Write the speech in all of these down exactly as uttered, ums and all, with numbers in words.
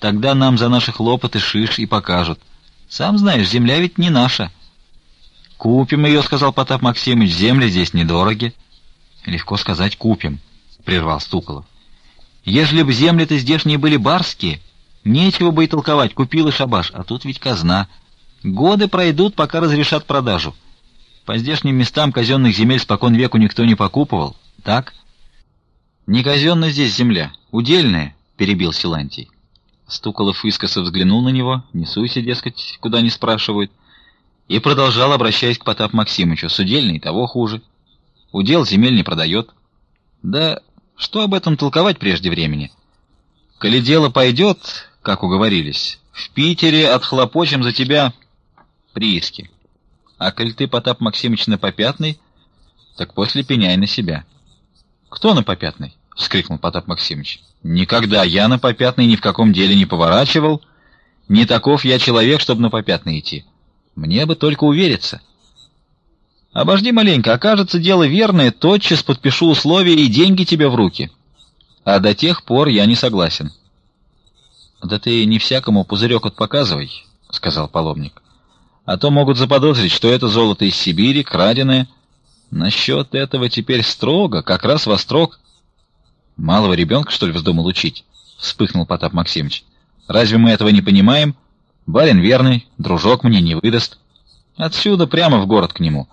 Тогда нам за наши хлопоты шиш и покажут. Сам знаешь, земля ведь не наша. Купим ее, — сказал Потап Максимыч, — земли здесь недороги. Легко сказать, купим, — прервал Стуколов. Ежели б земли-то здешние были барские, нечего бы и толковать, купил и шабаш, а тут ведь казна. Годы пройдут, пока разрешат продажу. По здешним местам казенных земель спокон веку никто не покупывал, так? Не казенная здесь земля, удельная, — перебил Силантий. Стуколов искоса взглянул на него, не суйся, дескать, куда не спрашивают, и продолжал, обращаясь к Потапу Максимычу: с удельной того хуже. Удел земель не продает. Да что об этом толковать прежде времени? Коли дело пойдет, как уговорились, в Питере отхлопочем за тебя прииски. А коль ты, Потап Максимыч, на попятный, так после пеняй на себя. — Кто на попятный? — вскрикнул Потап Максимыч. — Никогда я на попятный ни в каком деле не поворачивал. Не таков я человек, чтобы на попятный идти. Мне бы только увериться. Обожди маленько, окажется дело верное, тотчас подпишу условия и деньги тебе в руки. А до тех пор я не согласен. — Да ты не всякому пузырек отпоказывай, — сказал паломник. — А то могут заподозрить, что это золото из Сибири, краденое. Насчет этого теперь строго, как раз во строк. — Малого ребенка, что ли, вздумал учить? — вспыхнул Потап Максимыч. — Разве мы этого не понимаем? Барин верный, дружок мне не выдаст. Отсюда прямо в город к нему.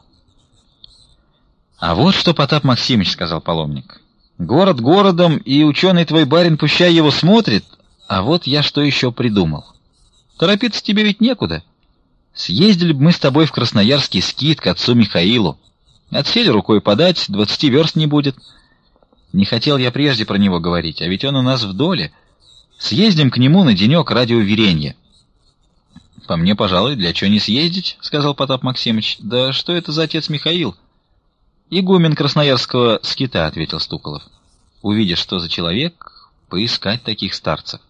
— А вот что, Потап Максимыч, — сказал паломник. — Город городом, и ученый твой барин пущай его смотрит, а вот я что еще придумал. Торопиться тебе ведь некуда. Съездили бы мы с тобой в Красноярский скит к отцу Михаилу. Отсели рукой подать, двадцати верст не будет. Не хотел я прежде про него говорить, а ведь он у нас в доле. Съездим к нему на денек ради уверения. — По мне, пожалуй, для чего не съездить, — сказал Потап Максимыч. — Да что это за отец Михаил? — Игумен Красноярского скита, — ответил Стуколов. — Увидишь, что за человек, поискать таких старцев.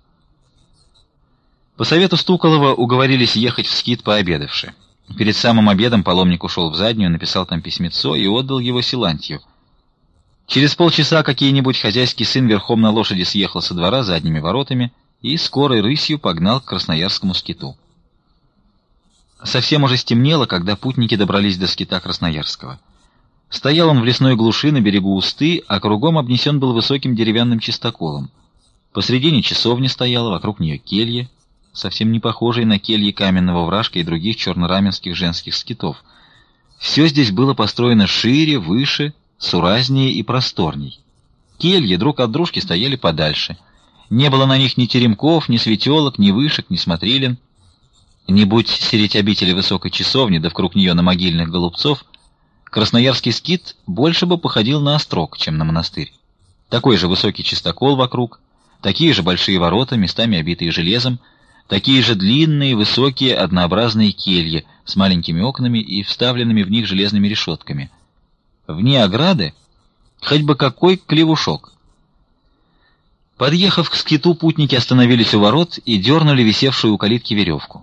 По совету Стуколова уговорились ехать в скит пообедавши. Перед самым обедом паломник ушел в заднюю, написал там письмецо и отдал его Силантию. Через полчаса какой-нибудь хозяйский сын верхом на лошади съехал со двора задними воротами и скорой рысью погнал к Красноярскому скиту. Совсем уже стемнело, когда путники добрались до скита Красноярского. Стоял он в лесной глуши на берегу Усты, а кругом обнесен был высоким деревянным чистоколом. Посредине часовня стояла, вокруг нее келья, совсем не похожие на кельи Каменного Вражка и других чернораменских женских скитов. Все здесь было построено шире, выше, суразнее и просторней. Кельи друг от дружки стояли подальше. Не было на них ни теремков, ни светелок, ни вышек, ни смотрилен. Не будь сереть обители высокой часовни, да вокруг нее на могильных голубцов, Красноярский скит больше бы походил на острог, чем на монастырь. Такой же высокий чистокол вокруг, такие же большие ворота, местами обитые железом, такие же длинные, высокие, однообразные кельи с маленькими окнами и вставленными в них железными решетками. Вне ограды хоть бы какой клевушок. Подъехав к скиту, путники остановились у ворот и дернули висевшую у калитки веревку.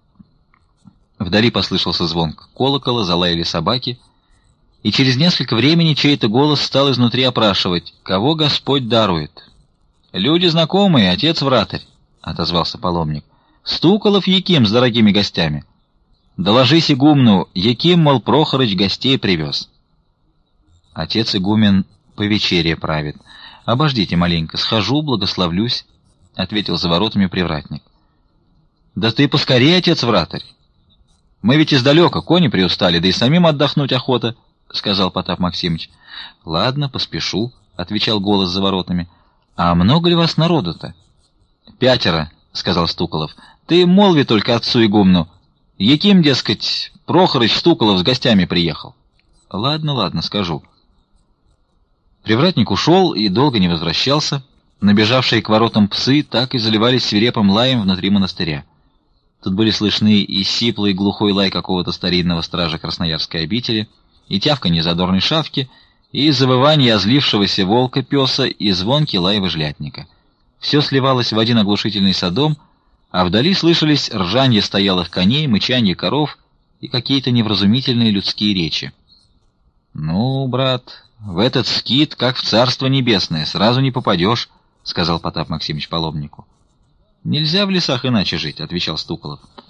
Вдали послышался звон колокола, залаяли собаки, и через несколько времени чей-то голос стал изнутри опрашивать, кого Господь дарует. «Люди знакомые, отец-вратарь», — отозвался паломник. «Стуколов Яким с дорогими гостями. Доложись игумну, Яким, мол, Прохорыч гостей привез». Отец игумен по вечере правит. «Обождите маленько, схожу, благословлюсь», — ответил за воротами привратник. «Да ты поскорее, отец-вратарь. Мы ведь издалека, кони приустали, да и самим отдохнуть охота», — сказал Потап Максимыч. «Ладно, поспешу», — отвечал голос за воротами. «А много ли вас народу-то?» «Пятеро», — сказал Стуколов. «Ты молви только отцу игумну. Яким, дескать, Прохорыч Стуколов с гостями приехал». «Ладно, ладно, скажу». Привратник ушел и долго не возвращался. Набежавшие к воротам псы так и заливались свирепым лаем внутри монастыря. Тут были слышны и сиплый глухой лай какого-то старинного стража Красноярской обители, и тявканье задорной шавки, и завывание озлившегося волка-песа, и звонкий лай выжлятника. Все сливалось в один оглушительный содом, а вдали слышались ржанье стоялых коней, мычанье коров и какие-то невразумительные людские речи. «Ну, брат, в этот скит, как в Царство Небесное, сразу не попадешь», — сказал Потап Максимыч паломнику. «Нельзя в лесах иначе жить», — отвечал Стуколов.